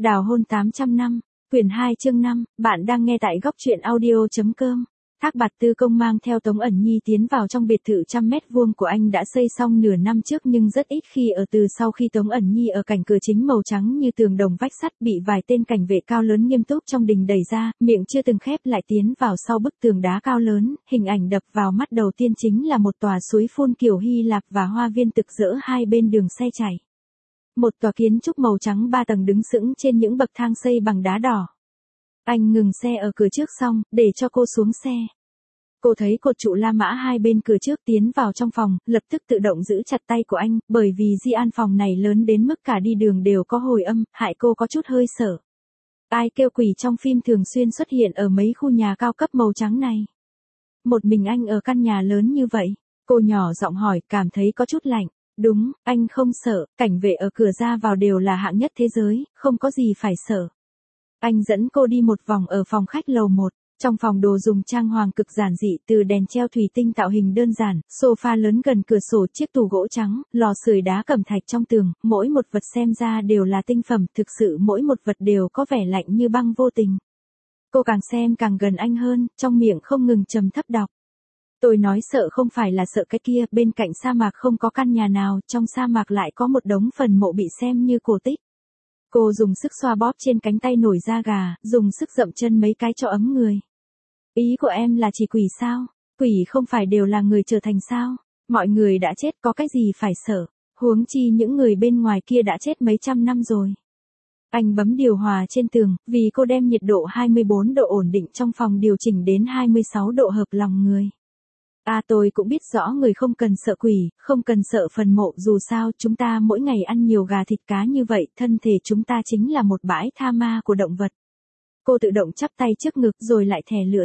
Đào hôn 800 năm, quyển 2 chương 5, bạn đang nghe tại góc truyện audio.com. Thác Bạt Tư Công mang theo Tống ẩn nhi tiến vào trong biệt thự 100 m² của anh đã xây xong nửa năm trước nhưng rất ít khi ở từ sau khi Tống ẩn nhi ở cạnh cửa chính màu trắng như tường đồng vách sắt bị vài tên cảnh vệ cao lớn nghiêm túc trong đình đẩy ra, miệng chưa từng khép lại tiến vào sau bức tường đá cao lớn, hình ảnh đập vào mắt đầu tiên chính là một tòa suối phun kiểu Hy Lạp và hoa viên rực rỡ hai bên đường xe chảy. Một tòa kiến trúc màu trắng 3 tầng đứng sững trên những bậc thang xây bằng đá đỏ. Anh ngừng xe ở cửa trước xong, để cho cô xuống xe. Cô thấy cột trụ La Mã hai bên cửa trước tiến vào trong phòng, lập tức tự động giữ chặt tay của anh, bởi vì di an phòng này lớn đến mức cả đi đường đều có hồi âm, hại cô có chút hơi sợ. Ai kêu quỷ trong phim thường xuyên xuất hiện ở mấy khu nhà cao cấp màu trắng này. Một mình anh ở căn nhà lớn như vậy, cô nhỏ giọng hỏi, cảm thấy có chút lạnh. Đúng, anh không sợ, cảnh vệ ở cửa ra vào đều là hạng nhất thế giới, không có gì phải sợ. Anh dẫn cô đi một vòng ở phòng khách lầu 1, trong phòng đồ dùng trang hoàng cực giản dị từ đèn treo thủy tinh tạo hình đơn giản, sofa lớn gần cửa sổ, chiếc tủ gỗ trắng, lò sưởi đá cẩm thạch trong tường, mỗi một vật xem ra đều là tinh phẩm, thực sự mỗi một vật đều có vẻ lạnh như băng vô tình. Cô càng xem càng gần anh hơn, trong miệng không ngừng trầm thấp đọc. Tôi nói sợ không phải là sợ cái kia, bên cạnh sa mạc không có căn nhà nào, trong sa mạc lại có một đống phần mộ bị xem như cổ tích. Cô dùng sức xoa bóp trên cánh tay nổi da gà, dùng sức dậm chân mấy cái cho ấm người. Ý của em là chỉ quỷ sao? Quỷ không phải đều là người trở thành sao? Mọi người đã chết có cái gì phải sợ, huống chi những người bên ngoài kia đã chết mấy trăm năm rồi. Anh bấm điều hòa trên tường, vì cô đem nhiệt độ 24 độ ổn định trong phòng điều chỉnh đến 26 độ hợp lòng người. Tôi cũng biết rõ người không cần sợ quỷ, không cần sợ phần mộ, dù sao chúng ta mỗi ngày ăn nhiều gà thịt cá như vậy, thân thể chúng ta chính là một bãi tha ma của động vật. Cô tự động chắp tay trước ngực rồi lại thè lưỡi.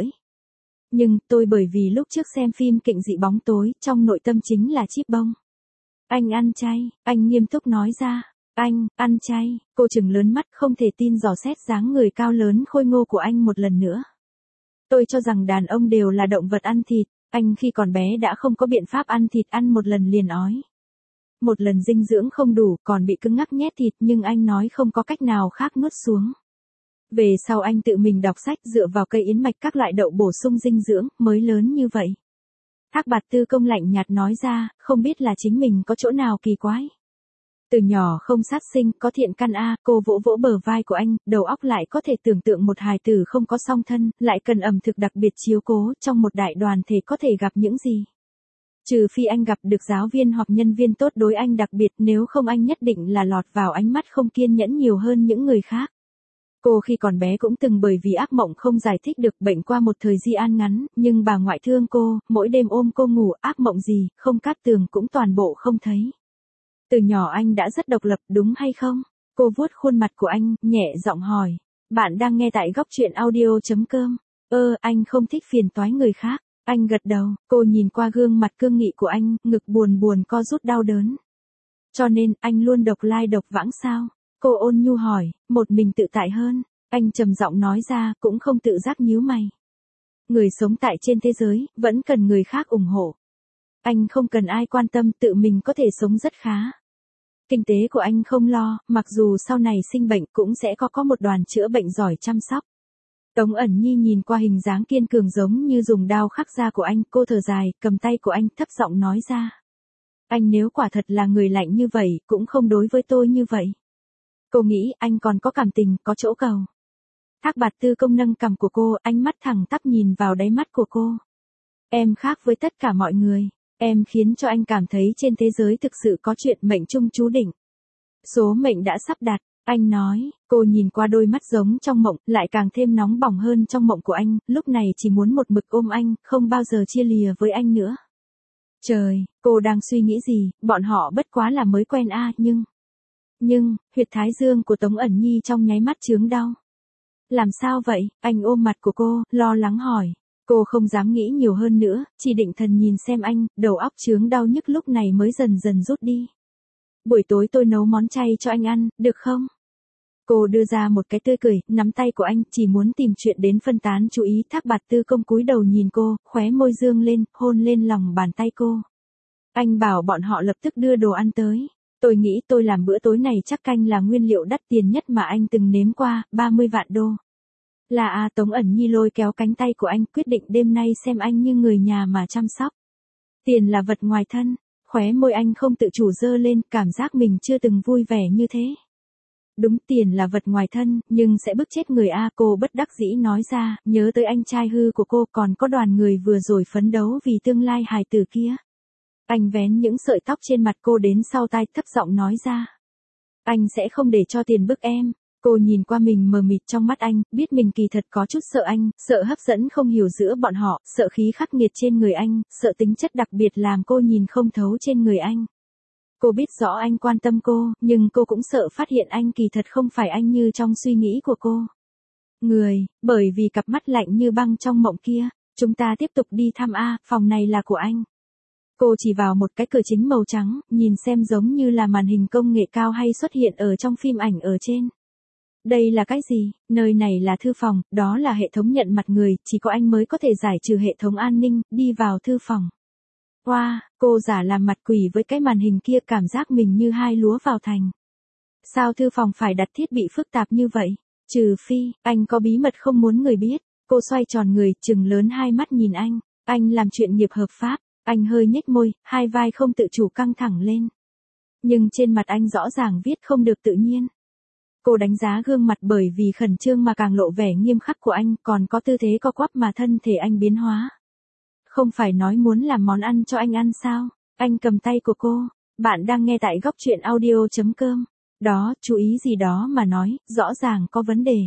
Nhưng tôi bởi vì lúc trước xem phim Kịnh dị bóng tối, trong nội tâm chính là chíp bông. Anh ăn chay, anh nghiêm túc nói ra. Anh, ăn chay, cô trừng lớn mắt không thể tin dò xét dáng người cao lớn khôi ngô của anh một lần nữa. Tôi cho rằng đàn ông đều là động vật ăn thịt. Anh khi còn bé đã không có biện pháp ăn thịt, ăn một lần liền ói. Một lần dinh dưỡng không đủ, còn bị cứng ngắc nhét thịt, nhưng anh nói không có cách nào khác nuốt xuống. Về sau anh tự mình đọc sách dựa vào cây yến mạch các loại đậu bổ sung dinh dưỡng, mới lớn như vậy. Thác Bạt Tư Công lạnh nhạt nói ra, không biết là chính mình có chỗ nào kỳ quái. Từ nhỏ không sát sinh, có thiện căn cô vỗ vỗ bờ vai của anh, đầu óc lại có thể tưởng tượng một hài tử không có song thân, lại cần ẩm thực đặc biệt chiếu cố, trong một đại đoàn thể có thể gặp những gì. Trừ phi anh gặp được giáo viên hoặc nhân viên tốt đối anh đặc biệt, nếu không anh nhất định là lọt vào ánh mắt không kiên nhẫn nhiều hơn những người khác. Cô khi còn bé cũng từng bởi vì ác mộng không giải thích được bệnh qua một thời di an ngắn, nhưng bà ngoại thương cô, mỗi đêm ôm cô ngủ, ác mộng gì, không cát tường cũng toàn bộ không thấy. Từ nhỏ anh đã rất độc lập, đúng hay không? Cô vuốt khuôn mặt của anh, nhẹ giọng hỏi. Bạn đang nghe tại góc truyện audio.com. Anh không thích phiền toái người khác. Anh gật đầu, cô nhìn qua gương mặt cương nghị của anh, ngực buồn buồn co rút đau đớn. Cho nên, anh luôn độc lai độc vãng sao? Cô ôn nhu hỏi, một mình tự tại hơn. Anh trầm giọng nói ra, cũng không tự giác nhíu mày. Người sống tại trên thế giới, vẫn cần người khác ủng hộ. Anh không cần ai quan tâm, tự mình có thể sống rất khá. Kinh tế của anh không lo, mặc dù sau này sinh bệnh cũng sẽ có một đoàn chữa bệnh giỏi chăm sóc. Tống ẩn nhi nhìn qua hình dáng kiên cường giống như dùng đao khắc da của anh, cô thở dài, cầm tay của anh, thấp giọng nói ra. Anh nếu quả thật là người lạnh như vậy, cũng không đối với tôi như vậy. Cô nghĩ anh còn có cảm tình, có chỗ cầu. Thác Bạt Tư Công nâng cằm của cô, ánh mắt thẳng tắp nhìn vào đáy mắt của cô. Em khác với tất cả mọi người. Em khiến cho anh cảm thấy trên thế giới thực sự có chuyện mệnh chung chú định. Số mệnh đã sắp đặt, anh nói. Cô nhìn qua đôi mắt giống trong mộng, lại càng thêm nóng bỏng hơn trong mộng của anh, lúc này chỉ muốn một mực ôm anh, không bao giờ chia lìa với anh nữa. Trời, cô đang suy nghĩ gì, bọn họ bất quá là mới quen nhưng, huyệt thái dương của Tống ẩn nhi trong nháy mắt chướng đau. Làm sao vậy? Anh ôm mặt của cô, lo lắng hỏi. Cô không dám nghĩ nhiều hơn nữa, chỉ định thần nhìn xem anh, đầu óc chướng đau nhức lúc này mới dần dần rút đi. Buổi tối tôi nấu món chay cho anh ăn, được không? Cô đưa ra một cái tươi cười, nắm tay của anh, chỉ muốn tìm chuyện đến phân tán chú ý. Thác Bạt Tư Công cúi đầu nhìn cô, khóe môi dương lên, hôn lên lòng bàn tay cô. Anh bảo bọn họ lập tức đưa đồ ăn tới. Tôi nghĩ tôi làm bữa tối này chắc canh là nguyên liệu đắt tiền nhất mà anh từng nếm qua, 30 vạn đô. Là à, Tống Ẩn Nhi lôi kéo cánh tay của anh, quyết định đêm nay xem anh như người nhà mà chăm sóc. Tiền là vật ngoài thân, khóe môi anh không tự chủ dơ lên, cảm giác mình chưa từng vui vẻ như thế. Đúng, tiền là vật ngoài thân, nhưng sẽ bức chết người a, cô bất đắc dĩ nói ra, nhớ tới anh trai hư của cô, còn có đoàn người vừa rồi phấn đấu vì tương lai hài tử kia. Anh vén những sợi tóc trên mặt cô đến sau tai, thấp giọng nói ra. Anh sẽ không để cho tiền bức em. Cô nhìn qua mình mờ mịt trong mắt anh, biết mình kỳ thật có chút sợ anh, sợ hấp dẫn không hiểu giữa bọn họ, sợ khí khắc nghiệt trên người anh, sợ tính chất đặc biệt làm cô nhìn không thấu trên người anh. Cô biết rõ anh quan tâm cô, nhưng cô cũng sợ phát hiện anh kỳ thật không phải anh như trong suy nghĩ của cô. Bởi vì cặp mắt lạnh như băng trong mộng kia, chúng ta tiếp tục đi thăm A, phòng này là của anh. Cô chỉ vào một cái cửa chính màu trắng, nhìn xem giống như là màn hình công nghệ cao hay xuất hiện ở trong phim ảnh ở trên. Đây là cái gì? Nơi này là thư phòng, đó là hệ thống nhận mặt người, chỉ có anh mới có thể giải trừ hệ thống an ninh, đi vào thư phòng. Wow, cô giả làm mặt quỷ với cái màn hình kia, cảm giác mình như hai lúa vào thành. Sao thư phòng phải đặt thiết bị phức tạp như vậy? Trừ phi, anh có bí mật không muốn người biết. Cô xoay tròn người, trừng lớn hai mắt nhìn anh. Anh làm chuyện nghiệp hợp pháp. Anh hơi nhếch môi, hai vai không tự chủ căng thẳng lên. Nhưng trên mặt anh rõ ràng viết không được tự nhiên. Cô đánh giá gương mặt bởi vì khẩn trương mà càng lộ vẻ nghiêm khắc của anh, còn có tư thế co quắp mà thân thể anh biến hóa. Không phải nói muốn làm món ăn cho anh ăn sao? Anh cầm tay của cô. Bạn đang nghe tại góc truyện audio.com. Đó, chú ý gì đó mà nói, rõ ràng có vấn đề.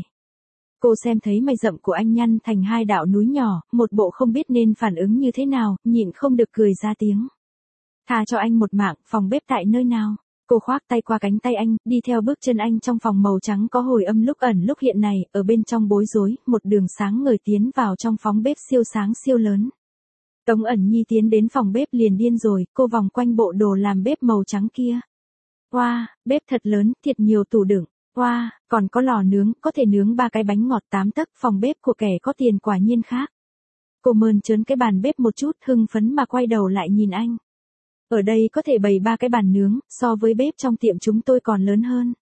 Cô xem thấy mày rậm của anh nhăn thành hai đạo núi nhỏ, một bộ không biết nên phản ứng như thế nào, nhịn không được cười ra tiếng. Tha cho anh một mạng, phòng bếp tại nơi nào? Cô khoác tay qua cánh tay anh, đi theo bước chân anh trong phòng màu trắng có hồi âm lúc ẩn lúc hiện này, ở bên trong bối rối, một đường sáng ngời tiến vào trong phòng bếp siêu sáng siêu lớn. Tống Ẩn Nhi tiến đến phòng bếp liền điên rồi, cô vòng quanh bộ đồ làm bếp màu trắng kia. Wow, bếp thật lớn, thiệt nhiều tủ đựng. Wow, còn có lò nướng, có thể nướng 3 cái bánh ngọt 8 tấc, phòng bếp của kẻ có tiền quả nhiên khác. Cô mơn trớn cái bàn bếp một chút, hưng phấn mà quay đầu lại nhìn anh. Ở đây có thể bày 3 cái bàn nướng, so với bếp trong tiệm chúng tôi còn lớn hơn.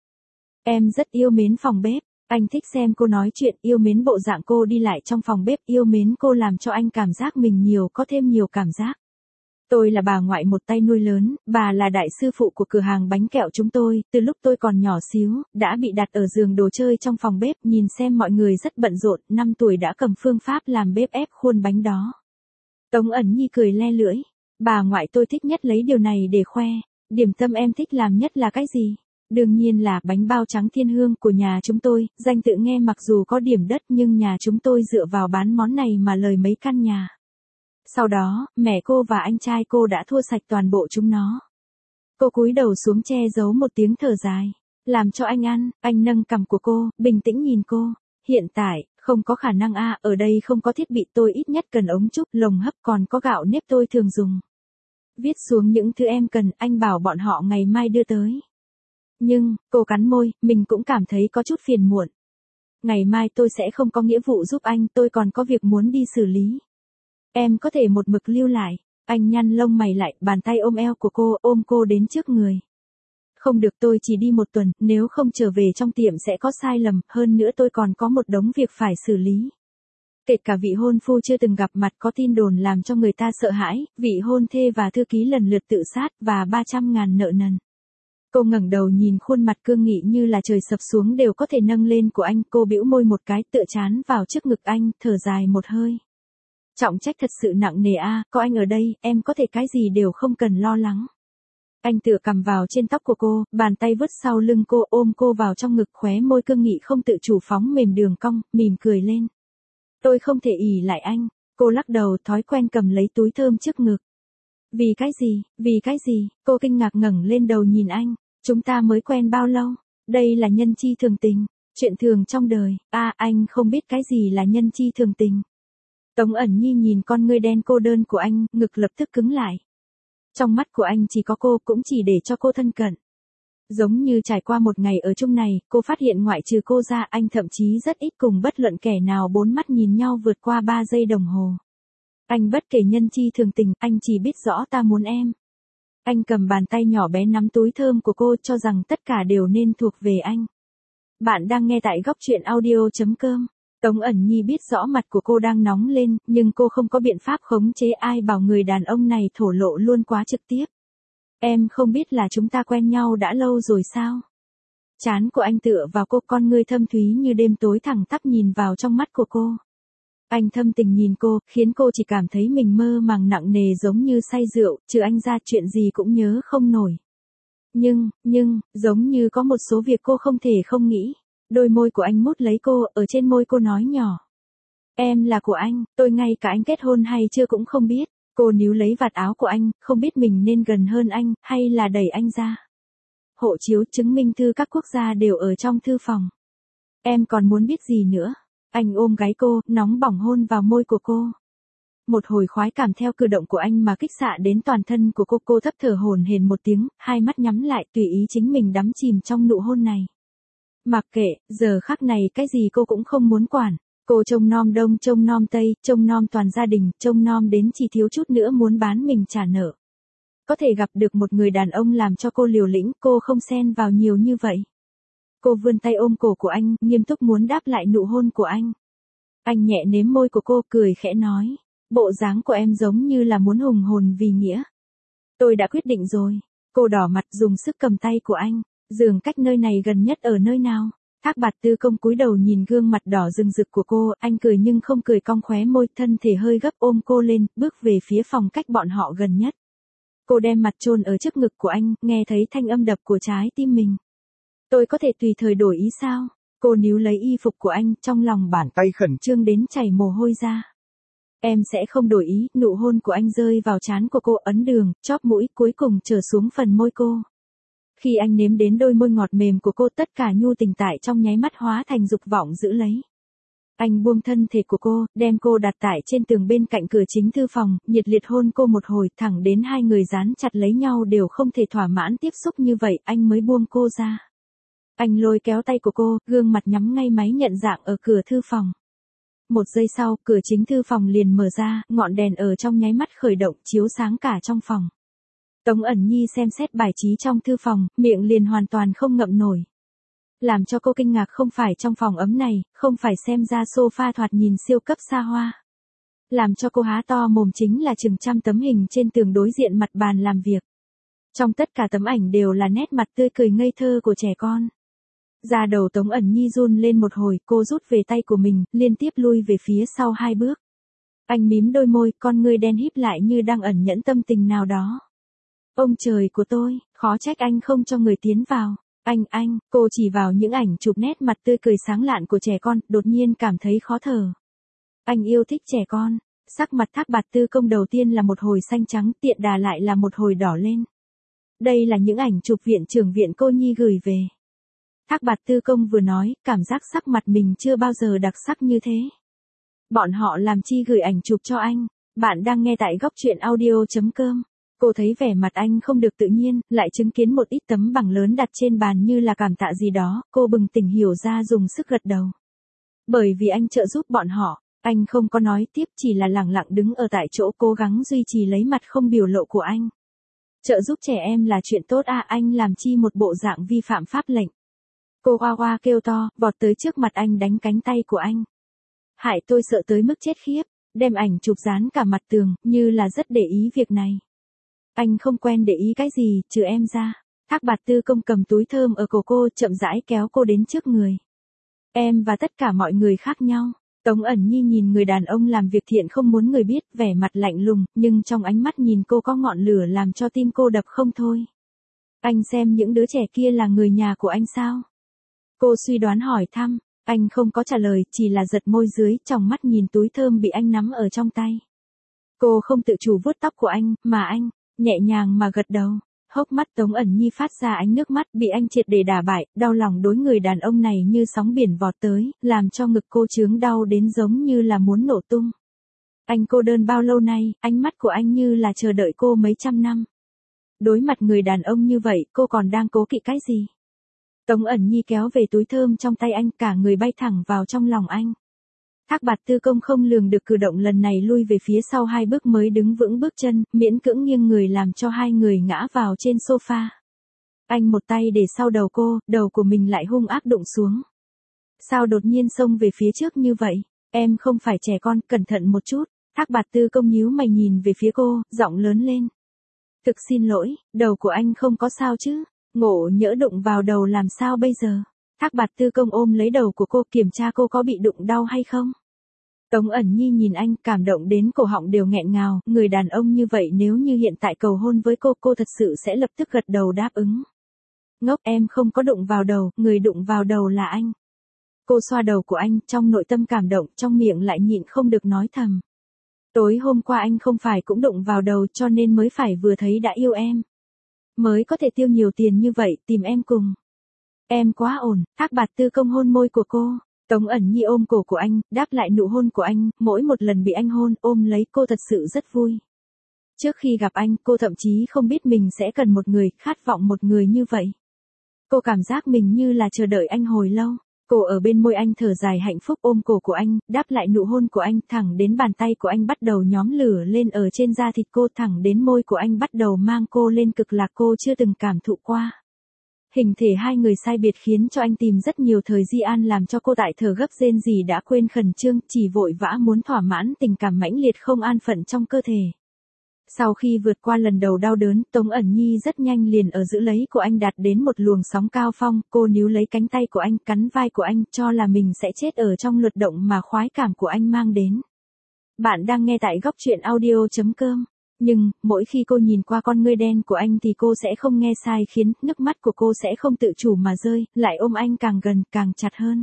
Em rất yêu mến phòng bếp, anh thích xem cô nói chuyện, yêu mến bộ dạng cô đi lại trong phòng bếp, yêu mến cô làm cho anh cảm giác mình có thêm nhiều cảm giác. Tôi là bà ngoại một tay nuôi lớn, bà là đại sư phụ của cửa hàng bánh kẹo chúng tôi, từ lúc tôi còn nhỏ xíu, đã bị đặt ở giường đồ chơi trong phòng bếp, nhìn xem mọi người rất bận rộn, 5 tuổi đã cầm phương pháp làm bếp ép khuôn bánh đó. Tống Ẩn Nhi cười le lưỡi, bà ngoại tôi thích nhất lấy điều này để khoe, điểm tâm em thích làm nhất là cái gì? Đương nhiên là bánh bao trắng thiên hương của nhà chúng tôi, danh tự nghe mặc dù có điểm đất nhưng nhà chúng tôi dựa vào bán món này mà lời mấy căn nhà. Sau đó, mẹ cô và anh trai cô đã thua sạch toàn bộ chúng nó. Cô cúi đầu xuống che giấu một tiếng thở dài. Làm cho anh ăn, anh nâng cằm của cô, bình tĩnh nhìn cô. Hiện tại, không có khả năng ở đây không có thiết bị, tôi ít nhất cần ống trúc, lồng hấp, còn có gạo nếp tôi thường dùng. Viết xuống những thứ em cần, anh bảo bọn họ ngày mai đưa tới. Nhưng, cô cắn môi, mình cũng cảm thấy có chút phiền muộn. Ngày mai tôi sẽ không có nghĩa vụ giúp anh, tôi còn có việc muốn đi xử lý. Em có thể một mực lưu lại. Anh nhăn lông mày lại, bàn tay ôm eo của cô, ôm cô đến trước người. Không được, tôi chỉ đi 1 tuần, nếu không trở về trong tiệm sẽ có sai lầm, hơn nữa tôi còn có một đống việc phải xử lý. Kể cả vị hôn phu chưa từng gặp mặt có tin đồn làm cho người ta sợ hãi, vị hôn thê và thư ký lần lượt tự sát và 300.000 nợ nần. Cô ngẩng đầu nhìn khuôn mặt cương nghị như là trời sập xuống đều có thể nâng lên của anh, cô bĩu môi một cái, tựa chán vào trước ngực anh, thở dài một hơi. Trọng trách thật sự nặng nề có anh ở đây, em có thể cái gì đều không cần lo lắng. Anh tựa cằm vào trên tóc của cô, bàn tay vứt sau lưng cô, ôm cô vào trong ngực, khóe môi cương nghị không tự chủ phóng mềm đường cong, mỉm cười lên. Tôi không thể ỷ lại anh. Cô lắc đầu, thói quen cầm lấy túi thơm trước ngực. Vì cái gì, cô kinh ngạc ngẩng lên đầu nhìn anh. Chúng ta mới quen bao lâu? Đây là nhân chi thường tình, chuyện thường trong đời. Anh không biết cái gì là nhân chi thường tình. Tống Ẩn Nhi nhìn con ngươi đen cô đơn của anh, ngực lập tức cứng lại. Trong mắt của anh chỉ có cô, cũng chỉ để cho cô thân cận. Giống như trải qua một ngày ở chung này, cô phát hiện ngoại trừ cô ra, anh thậm chí rất ít cùng bất luận kẻ nào 4 mắt nhìn nhau vượt qua 3 giây đồng hồ. Anh bất kể nhân chi thường tình, anh chỉ biết rõ ta muốn em. Anh cầm bàn tay nhỏ bé nắm túi thơm của cô cho rằng tất cả đều nên thuộc về anh. Bạn đang nghe tại góc truyện audio.com. Tống Ẩn Nhi biết rõ mặt của cô đang nóng lên, nhưng cô không có biện pháp khống chế, ai bảo người đàn ông này thổ lộ luôn quá trực tiếp. Em không biết là chúng ta quen nhau đã lâu rồi sao? Trán của anh tựa vào cô, con ngươi thâm thúy như đêm tối thẳng tắp nhìn vào trong mắt của cô. Anh thâm tình nhìn cô, khiến cô chỉ cảm thấy mình mơ màng nặng nề giống như say rượu, trừ anh ra chuyện gì cũng nhớ không nổi. Nhưng, giống như có một số việc cô không thể không nghĩ. Đôi môi của anh mút lấy cô, ở trên môi cô nói nhỏ. Em là của anh, tôi ngay cả anh kết hôn hay chưa cũng không biết. Cô níu lấy vạt áo của anh, không biết mình nên gần hơn anh, hay là đẩy anh ra. Hộ chiếu, chứng minh thư các quốc gia đều ở trong thư phòng. Em còn muốn biết gì nữa? Anh ôm gáy cô, nóng bỏng hôn vào môi của cô. Một hồi khoái cảm theo cử động của anh mà kích xạ đến toàn thân của cô thấp thở hổn hển một tiếng, hai mắt nhắm lại tùy ý chính mình đắm chìm trong nụ hôn này. Mặc kệ, giờ khắc này cái gì cô cũng không muốn quản. Cô trông nom đông trông nom tây, trông nom toàn gia đình, trông nom đến chỉ thiếu chút nữa muốn bán mình trả nợ. Có thể gặp được một người đàn ông làm cho cô liều lĩnh, cô không xen vào nhiều như vậy. Cô vươn tay ôm cổ của anh, nghiêm túc muốn đáp lại nụ hôn của anh. Anh nhẹ nếm môi của cô, cười khẽ nói. Bộ dáng của em giống như là muốn hùng hồn vì nghĩa. Tôi đã quyết định rồi. Cô đỏ mặt dùng sức cầm tay của anh. Giường cách nơi này gần nhất ở nơi nào? Thác Bạt Tư Công cúi đầu nhìn gương mặt đỏ rừng rực của cô, anh cười nhưng không cười, cong khóe môi, thân thể hơi gấp ôm cô lên, bước về phía phòng cách bọn họ gần nhất. Cô đem mặt chôn ở trước ngực của anh, nghe thấy thanh âm đập của trái tim mình. Tôi có thể tùy thời đổi ý sao? Cô níu lấy y phục của anh, trong lòng bàn tay khẩn trương đến chảy mồ hôi ra. Em sẽ không đổi ý, nụ hôn của anh rơi vào trán của cô, ấn đường, chóp mũi, cuối cùng trở xuống phần môi cô. Khi anh nếm đến đôi môi ngọt mềm của cô, tất cả nhu tình tại trong nháy mắt hóa thành dục vọng giữ lấy. Anh buông thân thể của cô, đem cô đặt tại trên tường bên cạnh cửa chính thư phòng, nhiệt liệt hôn cô một hồi, thẳng đến hai người dán chặt lấy nhau đều không thể thỏa mãn tiếp xúc như vậy, anh mới buông cô ra. Anh lôi kéo tay của cô, gương mặt nhắm ngay máy nhận dạng ở cửa thư phòng. Một giây sau, cửa chính thư phòng liền mở ra, ngọn đèn ở trong nháy mắt khởi động, chiếu sáng cả trong phòng. Tống Ẩn Nhi xem xét bài trí trong thư phòng, miệng liền hoàn toàn không ngậm nổi. Làm cho cô kinh ngạc không phải trong phòng ấm này, không phải xem ra sofa thoạt nhìn siêu cấp xa hoa. Làm cho cô há to mồm chính là chừng trăm tấm hình trên tường đối diện mặt bàn làm việc. Trong tất cả tấm ảnh đều là nét mặt tươi cười ngây thơ của trẻ con. Da đầu Tống Ẩn Nhi run lên một hồi, cô rút về tay của mình, liên tiếp lui về phía sau 2 bước. Anh mím đôi môi, con ngươi đen híp lại như đang ẩn nhẫn tâm tình nào đó. Ông trời của tôi, khó trách anh không cho người tiến vào. Cô chỉ vào những ảnh chụp nét mặt tươi cười sáng lạn của trẻ con, đột nhiên cảm thấy khó thở. Anh yêu thích trẻ con. Sắc mặt Thác Bạt Tư Công đầu tiên là một hồi xanh trắng, tiện đà lại là một hồi đỏ lên. Đây là những ảnh chụp viện trưởng viện cô Nhi gửi về. Thác Bạt Tư Công vừa nói, cảm giác sắc mặt mình chưa bao giờ đặc sắc như thế. Bọn họ làm chi gửi ảnh chụp cho anh? Bạn đang nghe tại góc truyện audio.com. Cô thấy vẻ mặt anh không được tự nhiên, lại chứng kiến một ít tấm bằng lớn đặt trên bàn như là cảm tạ gì đó, cô bừng tỉnh hiểu ra dùng sức gật đầu. Bởi vì anh trợ giúp bọn họ, anh không có nói tiếp, chỉ là lẳng lặng đứng ở tại chỗ cố gắng duy trì lấy mặt không biểu lộ của anh. Trợ giúp trẻ em là chuyện tốt à, anh làm chi một bộ dạng vi phạm pháp lệnh. Cô oa oa kêu to, vọt tới trước mặt anh đánh cánh tay của anh. Hại tôi sợ tới mức chết khiếp, đem ảnh chụp dán cả mặt tường, như là rất để ý việc này. Anh không quen để ý cái gì, trừ em ra. Thác Bạt Tư Công cầm túi thơm ở cổ cô, chậm rãi kéo cô đến trước người. Em và tất cả mọi người khác nhau. Tống Ẩn Nhi nhìn người đàn ông làm việc thiện không muốn người biết, vẻ mặt lạnh lùng, nhưng trong ánh mắt nhìn cô có ngọn lửa làm cho tim cô đập không thôi. Anh xem những đứa trẻ kia là người nhà của anh sao? Cô suy đoán hỏi thăm, anh không có trả lời, chỉ là giật môi dưới, tròng mắt nhìn túi thơm bị anh nắm ở trong tay. Cô không tự chủ vuốt tóc của anh, mà anh, nhẹ nhàng mà gật đầu. Hốc mắt Tống Ẩn Nhi phát ra ánh nước mắt, bị anh triệt để đả bại, đau lòng đối người đàn ông này như sóng biển vọt tới, làm cho ngực cô chướng đau đến giống như là muốn nổ tung. Anh cô đơn bao lâu nay, ánh mắt của anh như là chờ đợi cô mấy trăm năm. Đối mặt người đàn ông như vậy, cô còn đang cố kỵ cái gì? Tống Ẩn Nhi kéo về túi thơm trong tay anh, cả người bay thẳng vào trong lòng anh. Thác Bạt Tư Công không lường được cử động lần này lui về phía sau 2 bước mới đứng vững bước chân, miễn cưỡng nghiêng người làm cho 2 người ngã vào trên sofa. Anh một tay để sau đầu cô, đầu của mình lại hung ác đụng xuống. Sao đột nhiên xông về phía trước như vậy? Em không phải trẻ con, cẩn thận một chút. Thác Bạt Tư Công nhíu mày nhìn về phía cô, giọng lớn lên. Thực xin lỗi, đầu của anh không có sao chứ? Ngộ nhỡ đụng vào đầu làm sao bây giờ? Thác Bạt Tư Công ôm lấy đầu của cô, kiểm tra cô có bị đụng đau hay không. Tống ẩn nhi nhìn anh, cảm động đến cổ họng đều nghẹn ngào, người đàn ông như vậy nếu như hiện tại cầu hôn với cô thật sự sẽ lập tức gật đầu đáp ứng. Ngốc, em không có đụng vào đầu, người đụng vào đầu là anh. Cô xoa đầu của anh, trong nội tâm cảm động, trong miệng lại nhịn không được nói thầm. Tối hôm qua anh không phải cũng đụng vào đầu cho nên mới phải vừa thấy đã yêu em. Mới có thể tiêu nhiều tiền như vậy, tìm em cùng. Em quá ổn. Thác Bạt Tư Công hôn môi của cô. Tống ẩn nhi ôm cổ của anh, đáp lại nụ hôn của anh, mỗi một lần bị anh hôn, ôm lấy cô thật sự rất vui. Trước khi gặp anh, cô thậm chí không biết mình sẽ cần một người, khát vọng một người như vậy. Cô cảm giác mình như là chờ đợi anh hồi lâu. Cô ở bên môi anh thở dài hạnh phúc ôm cổ của anh, đáp lại nụ hôn của anh, thẳng đến bàn tay của anh bắt đầu nhóm lửa lên ở trên da thịt cô, thẳng đến môi của anh bắt đầu mang cô lên cực lạc cô chưa từng cảm thụ qua. Hình thể 2 người sai biệt khiến cho anh tìm rất nhiều thời Di An làm cho cô tại thở gấp rên rỉ đã quên khẩn trương, chỉ vội vã muốn thỏa mãn tình cảm mãnh liệt không an phận trong cơ thể. Sau khi vượt qua lần đầu đau đớn, Tống ẩn nhi rất nhanh liền ở giữ lấy của anh đạt đến một luồng sóng cao phong, cô níu lấy cánh tay của anh, cắn vai của anh, cho là mình sẽ chết ở trong luật động mà khoái cảm của anh mang đến. Bạn đang nghe tại góc truyện audio.com. Nhưng, mỗi khi cô nhìn qua con ngươi đen của anh thì cô sẽ không nghe sai khiến nước mắt của cô sẽ không tự chủ mà rơi, lại ôm anh càng gần, càng chặt hơn.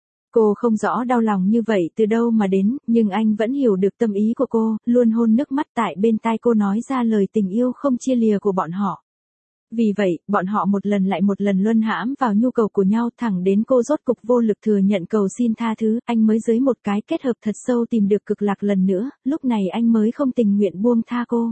Cô không rõ đau lòng như vậy từ đâu mà đến, nhưng anh vẫn hiểu được tâm ý của cô, luôn hôn nước mắt tại bên tai cô nói ra lời tình yêu không chia lìa của bọn họ. Vì vậy, bọn họ một lần lại một lần luân hãm vào nhu cầu của nhau thẳng đến cô rốt cục vô lực thừa nhận cầu xin tha thứ, anh mới dưới một cái kết hợp thật sâu tìm được cực lạc lần nữa, lúc này anh mới không tình nguyện buông tha cô.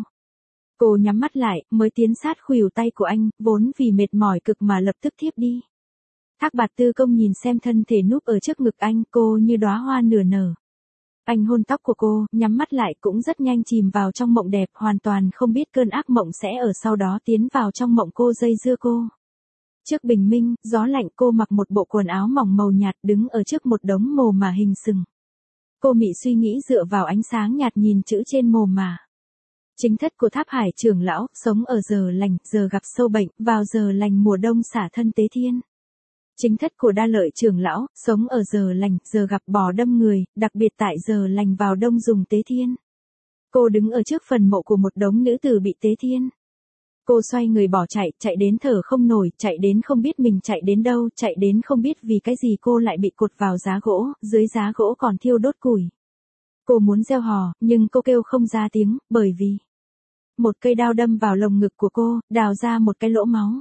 Cô nhắm mắt lại, mới tiến sát khuỷu tay của anh, vốn vì mệt mỏi cực mà lập tức thiếp đi. Thác Bạt Tư Công nhìn xem thân thể núp ở trước ngực anh, cô như đóa hoa nửa nở. Anh hôn tóc của cô, nhắm mắt lại cũng rất nhanh chìm vào trong mộng đẹp, hoàn toàn không biết cơn ác mộng sẽ ở sau đó tiến vào trong mộng cô dây dưa cô. Trước bình minh, gió lạnh cô mặc một bộ quần áo mỏng màu nhạt đứng ở trước một đống mồ mả hình sừng. Cô mị suy nghĩ dựa vào ánh sáng nhạt nhìn chữ trên mồ mả. Chính thất của Tháp Hải trưởng lão, sống ở giờ lành, giờ gặp sâu bệnh, vào giờ lành mùa đông xả thân tế thiên. Chính thất của Đa Lợi trưởng lão, sống ở giờ lành, giờ gặp bò đâm người, đặc biệt tại giờ lành vào đông dùng tế thiên. Cô đứng ở trước phần mộ của một đống nữ tử bị tế thiên. Cô xoay người bỏ chạy, chạy đến thở không nổi, chạy đến không biết mình chạy đến đâu, chạy đến không biết vì cái gì cô lại bị cột vào giá gỗ, dưới giá gỗ còn thiêu đốt củi. Cô muốn reo hò, nhưng cô kêu không ra tiếng, bởi vì một cây đao đâm vào lồng ngực của cô, đào ra một cái lỗ máu.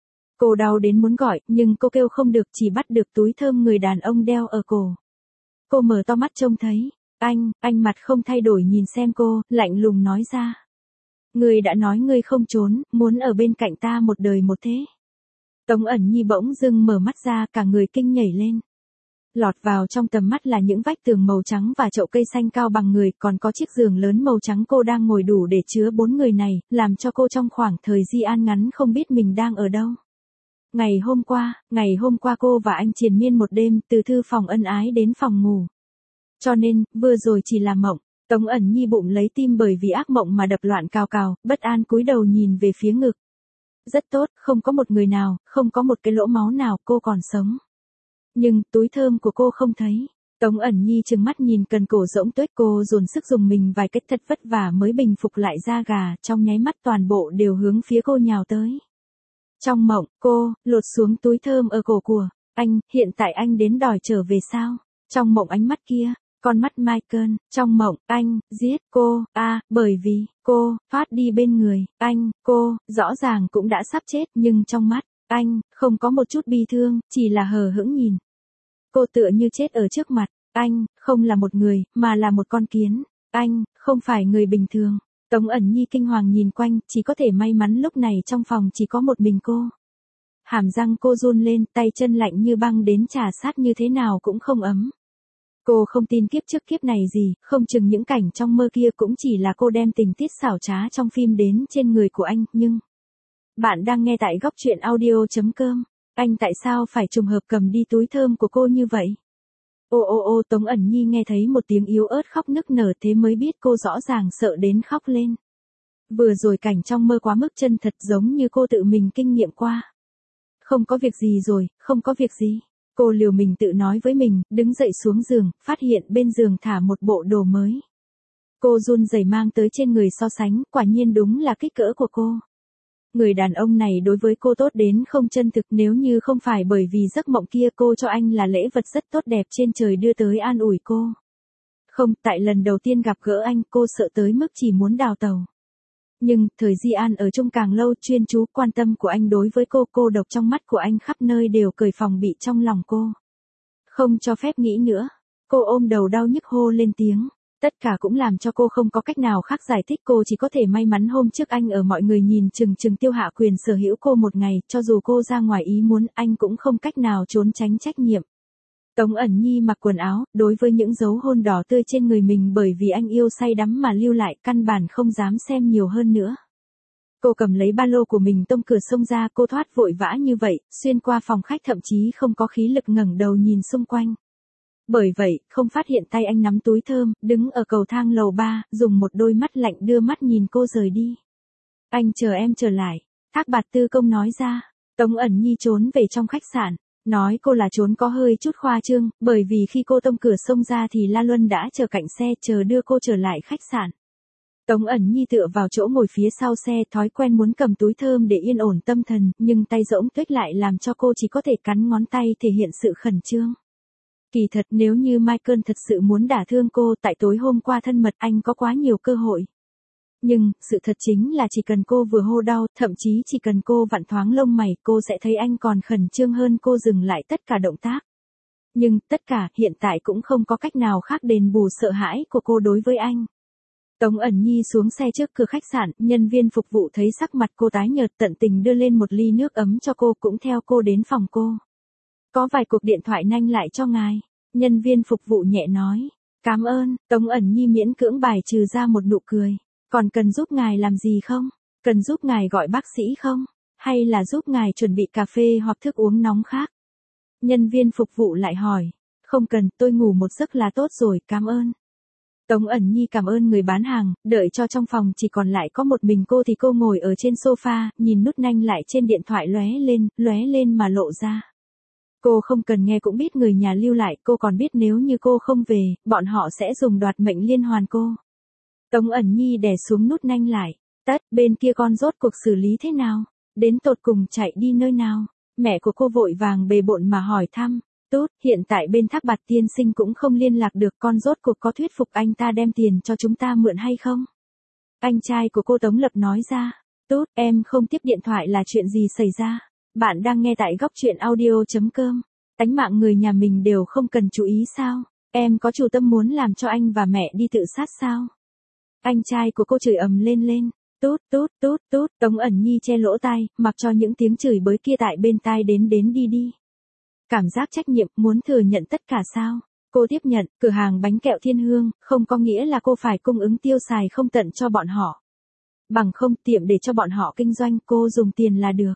Cô đau đến muốn gọi, nhưng cô kêu không được, chỉ bắt được túi thơm người đàn ông đeo ở cổ. Cô mở to mắt trông thấy, anh mặt không thay đổi nhìn xem cô, lạnh lùng nói ra. Ngươi đã nói ngươi không trốn, muốn ở bên cạnh ta một đời một thế. Tống ẩn nhi bỗng dưng mở mắt ra, cả người kinh nhảy lên. Lọt vào trong tầm mắt là những vách tường màu trắng và chậu cây xanh cao bằng người, còn có chiếc giường lớn màu trắng cô đang ngồi đủ để chứa 4 người này, làm cho cô trong khoảng thời Di An ngắn không biết mình đang ở đâu. Ngày hôm qua cô và anh triền miên một đêm, từ thư phòng ân ái đến phòng ngủ. Cho nên, vừa rồi chỉ là mộng. Tống ẩn nhi bụng lấy tim bởi vì ác mộng mà đập loạn cào cào, bất an cúi đầu nhìn về phía ngực. Rất tốt, không có một người nào, không có một cái lỗ máu nào, cô còn sống. Nhưng, túi thơm của cô không thấy. Tống ẩn nhi trừng mắt nhìn cần cổ rỗng tuếch, cô dồn sức dùng mình vài cách thật vất vả mới bình phục lại da gà, trong nháy mắt toàn bộ đều hướng phía cô nhào tới. Trong mộng, cô, lột xuống túi thơm ở cổ của anh, hiện tại anh đến đòi trở về sao? Trong mộng ánh mắt kia, con mắt Michael, trong mộng, anh, giết cô, bởi vì, cô, thoát đi bên người, anh, cô, rõ ràng cũng đã sắp chết, nhưng trong mắt, anh, không có một chút bi thương, chỉ là hờ hững nhìn. Cô tựa như chết ở trước mặt, anh, không là một người, mà là một con kiến, anh, không phải người bình thường. Tống ẩn nhi kinh hoàng nhìn quanh, chỉ có thể may mắn lúc này trong phòng chỉ có một mình cô. Hàm răng cô run lên, tay chân lạnh như băng đến trà sát như thế nào cũng không ấm. Cô không tin kiếp trước kiếp này gì, không chừng những cảnh trong mơ kia cũng chỉ là cô đem tình tiết xảo trá trong phim đến trên người của anh, nhưng... Bạn đang nghe tại góc truyện audio.com. Anh tại sao phải trùng hợp cầm đi túi thơm của cô như vậy? Ô, Tống ẩn nhi nghe thấy một tiếng yếu ớt khóc nức nở thế mới biết cô rõ ràng sợ đến khóc lên. Vừa rồi cảnh trong mơ quá mức chân thật giống như cô tự mình kinh nghiệm qua. Không có việc gì rồi, không có việc gì. Cô liều mình tự nói với mình, đứng dậy xuống giường, phát hiện bên giường thả một bộ đồ mới. Cô run rẩy mang tới trên người so sánh, quả nhiên đúng là kích cỡ của cô. Người đàn ông này đối với cô tốt đến không chân thực, nếu như không phải bởi vì giấc mộng kia cô cho anh là lễ vật rất tốt đẹp trên trời đưa tới an ủi cô. Không, tại lần đầu tiên gặp gỡ anh cô sợ tới mức chỉ muốn đào tẩu. Nhưng, thời Di An ở chung càng lâu chuyên chú quan tâm của anh đối với cô độc trong mắt của anh khắp nơi đều cởi phòng bị trong lòng cô. Không cho phép nghĩ nữa. Cô ôm đầu đau nhức hô lên tiếng. Tất cả cũng làm cho cô không có cách nào khác giải thích, cô chỉ có thể may mắn hôm trước anh ở mọi người nhìn chừng tiêu hạ quyền sở hữu cô một ngày, cho dù cô ra ngoài ý muốn anh cũng không cách nào trốn tránh trách nhiệm. Tống ẩn nhi mặc quần áo, đối với những dấu hôn đỏ tươi trên người mình bởi vì anh yêu say đắm mà lưu lại, căn bản không dám xem nhiều hơn nữa. Cô cầm lấy ba lô của mình tông cửa xông ra, cô thoát vội vã như vậy, xuyên qua phòng khách thậm chí không có khí lực ngẩng đầu nhìn xung quanh. Bởi vậy, không phát hiện tay anh nắm túi thơm, đứng ở cầu thang lầu 3, dùng một đôi mắt lạnh đưa mắt nhìn cô rời đi. Anh chờ em trở lại, Thác Bạt Tư Công nói ra. Tống ẩn nhi trốn về trong khách sạn. Nói cô là trốn có hơi chút khoa trương, bởi vì khi cô tông cửa xông ra thì La Luân đã chờ cạnh xe chờ đưa cô trở lại khách sạn. Tống ẩn nhi tựa vào chỗ ngồi phía sau xe, thói quen muốn cầm túi thơm để yên ổn tâm thần, nhưng tay rỗng tuếch lại làm cho cô chỉ có thể cắn ngón tay thể hiện sự khẩn trương. Kỳ thật nếu như Michael thật sự muốn đả thương cô, tại tối hôm qua thân mật anh có quá nhiều cơ hội. Nhưng, sự thật chính là chỉ cần cô vừa hô đau, thậm chí chỉ cần cô vặn thoáng lông mày, cô sẽ thấy anh còn khẩn trương hơn cô dừng lại tất cả động tác. Nhưng, tất cả, hiện tại cũng không có cách nào khác đền bù sợ hãi của cô đối với anh. Tống ẩn nhi xuống xe trước cửa khách sạn, nhân viên phục vụ thấy sắc mặt cô tái nhợt tận tình đưa lên một ly nước ấm cho cô, cũng theo cô đến phòng cô. Có vài cuộc điện thoại nhanh lại cho ngài. Nhân viên phục vụ nhẹ nói. Cảm ơn, Tống ẩn nhi miễn cưỡng bài trừ ra một nụ cười. Còn cần giúp ngài làm gì không? Cần giúp ngài gọi bác sĩ không? Hay là giúp ngài chuẩn bị cà phê hoặc thức uống nóng khác? Nhân viên phục vụ lại hỏi. Không cần, tôi ngủ một giấc là tốt rồi, cảm ơn. Tống ẩn nhi cảm ơn người bán hàng, đợi cho trong phòng chỉ còn lại có một mình cô thì cô ngồi ở trên sofa, nhìn nút nhanh lại trên điện thoại lóe lên mà lộ ra. Cô không cần nghe cũng biết người nhà lưu lại, cô còn biết nếu như cô không về, bọn họ sẽ dùng đoạt mệnh liên hoàn cô. Tống ẩn nhi đè xuống nút nhanh lại. Bên kia con rốt cuộc xử lý thế nào? Đến tột cùng chạy đi nơi nào? Mẹ của cô vội vàng bề bộn mà hỏi thăm. Hiện tại bên Thác Bạt tiên sinh cũng không liên lạc được, con rốt cuộc có thuyết phục anh ta đem tiền cho chúng ta mượn hay không? Anh trai của cô Tống Lập nói ra. Em không tiếp điện thoại là chuyện gì xảy ra? Bạn đang nghe tại góc truyện audio.com. Tánh mạng người nhà mình đều không cần chú ý sao? Em có chủ tâm muốn làm cho anh và mẹ đi tự sát sao? Anh trai của cô chửi ầm lên. Tống ẩn nhi che lỗ tai, mặc cho những tiếng chửi bới kia tại bên tai đến đi. Cảm giác trách nhiệm, muốn thừa nhận tất cả sao? Cô tiếp nhận, cửa hàng bánh kẹo Thiên Hương, không có nghĩa là cô phải cung ứng tiêu xài không tận cho bọn họ. Bằng không, tiệm để cho bọn họ kinh doanh, cô dùng tiền là được.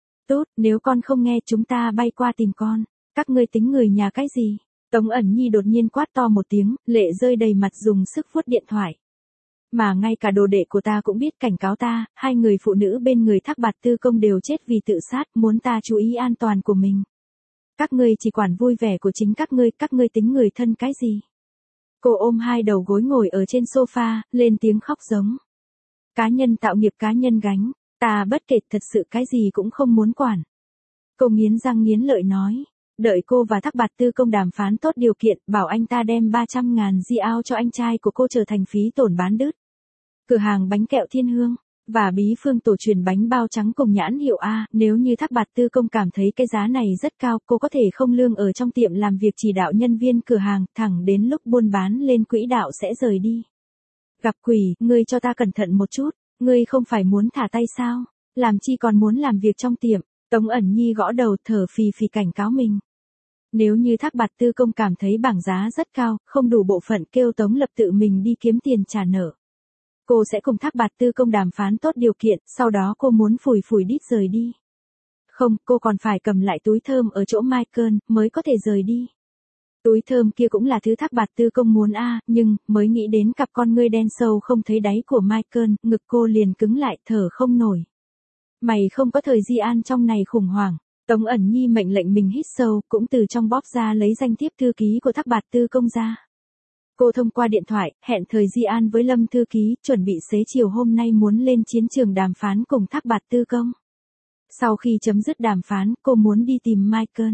Nếu con không nghe chúng ta bay qua tìm con. Các ngươi tính người nhà cái gì? Tống ẩn nhi đột nhiên quát to một tiếng, lệ rơi đầy mặt dùng sức vuốt điện thoại. Mà ngay cả đồ đệ của ta cũng biết cảnh cáo ta, 2 người phụ nữ bên người Thác Bạt Tư Công đều chết vì tự sát, muốn ta chú ý an toàn của mình. Các ngươi chỉ quản vui vẻ của chính các ngươi tính người thân cái gì? Cô ôm 2 đầu gối ngồi ở trên sofa, lên tiếng khóc giống. Cá nhân tạo nghiệp cá nhân gánh, ta bất kể, thật sự cái gì cũng không muốn quản. Cô nghiến răng nghiến lợi nói. Đợi cô và Thác Bạt Tư Công đàm phán tốt điều kiện, bảo anh ta đem 300.000 rial cho anh trai của cô trở thành phí tổn bán đứt. Cửa hàng bánh kẹo Thiên Hương và Bí Phương tổ truyền bánh bao trắng cùng nhãn hiệu A, nếu như Thác Bạt Tư Công cảm thấy cái giá này rất cao, cô có thể không lương ở trong tiệm làm việc chỉ đạo nhân viên cửa hàng, thẳng đến lúc buôn bán lên quỹ đạo sẽ rời đi. Gặp quỷ, ngươi cho ta cẩn thận một chút, ngươi không phải muốn thả tay sao? Làm chi còn muốn làm việc trong tiệm? Tống ẩn nhi gõ đầu thở phì phì cảnh cáo mình. Nếu như Thác Bạt Tư Công cảm thấy bảng giá rất cao, không đủ bộ phận kêu Tống Lập tự mình đi kiếm tiền trả nợ. Cô sẽ cùng Thác Bạt Tư Công đàm phán tốt điều kiện, sau đó cô muốn phủi phủi đít rời đi. Không, cô còn phải cầm lại túi thơm ở chỗ Michael, mới có thể rời đi. Túi thơm kia cũng là thứ Thác Bạt Tư Công muốn nhưng, mới nghĩ đến cặp con ngươi đen sâu không thấy đáy của Michael, ngực cô liền cứng lại thở không nổi. Mày không có thời Di An trong này khủng hoảng. Tống Ẩn Nhi mệnh lệnh mình hít sâu, cũng từ trong bóp ra lấy danh thiếp thư ký của Thác Bạt Tư Công ra. Cô thông qua điện thoại, hẹn thời Di An với Lâm thư ký, chuẩn bị xế chiều hôm nay muốn lên chiến trường đàm phán cùng Thác Bạt Tư Công. Sau khi chấm dứt đàm phán, cô muốn đi tìm Michael.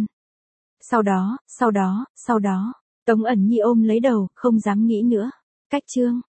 Sau đó, Tống Ẩn Nhi ôm lấy đầu, không dám nghĩ nữa. Cách chương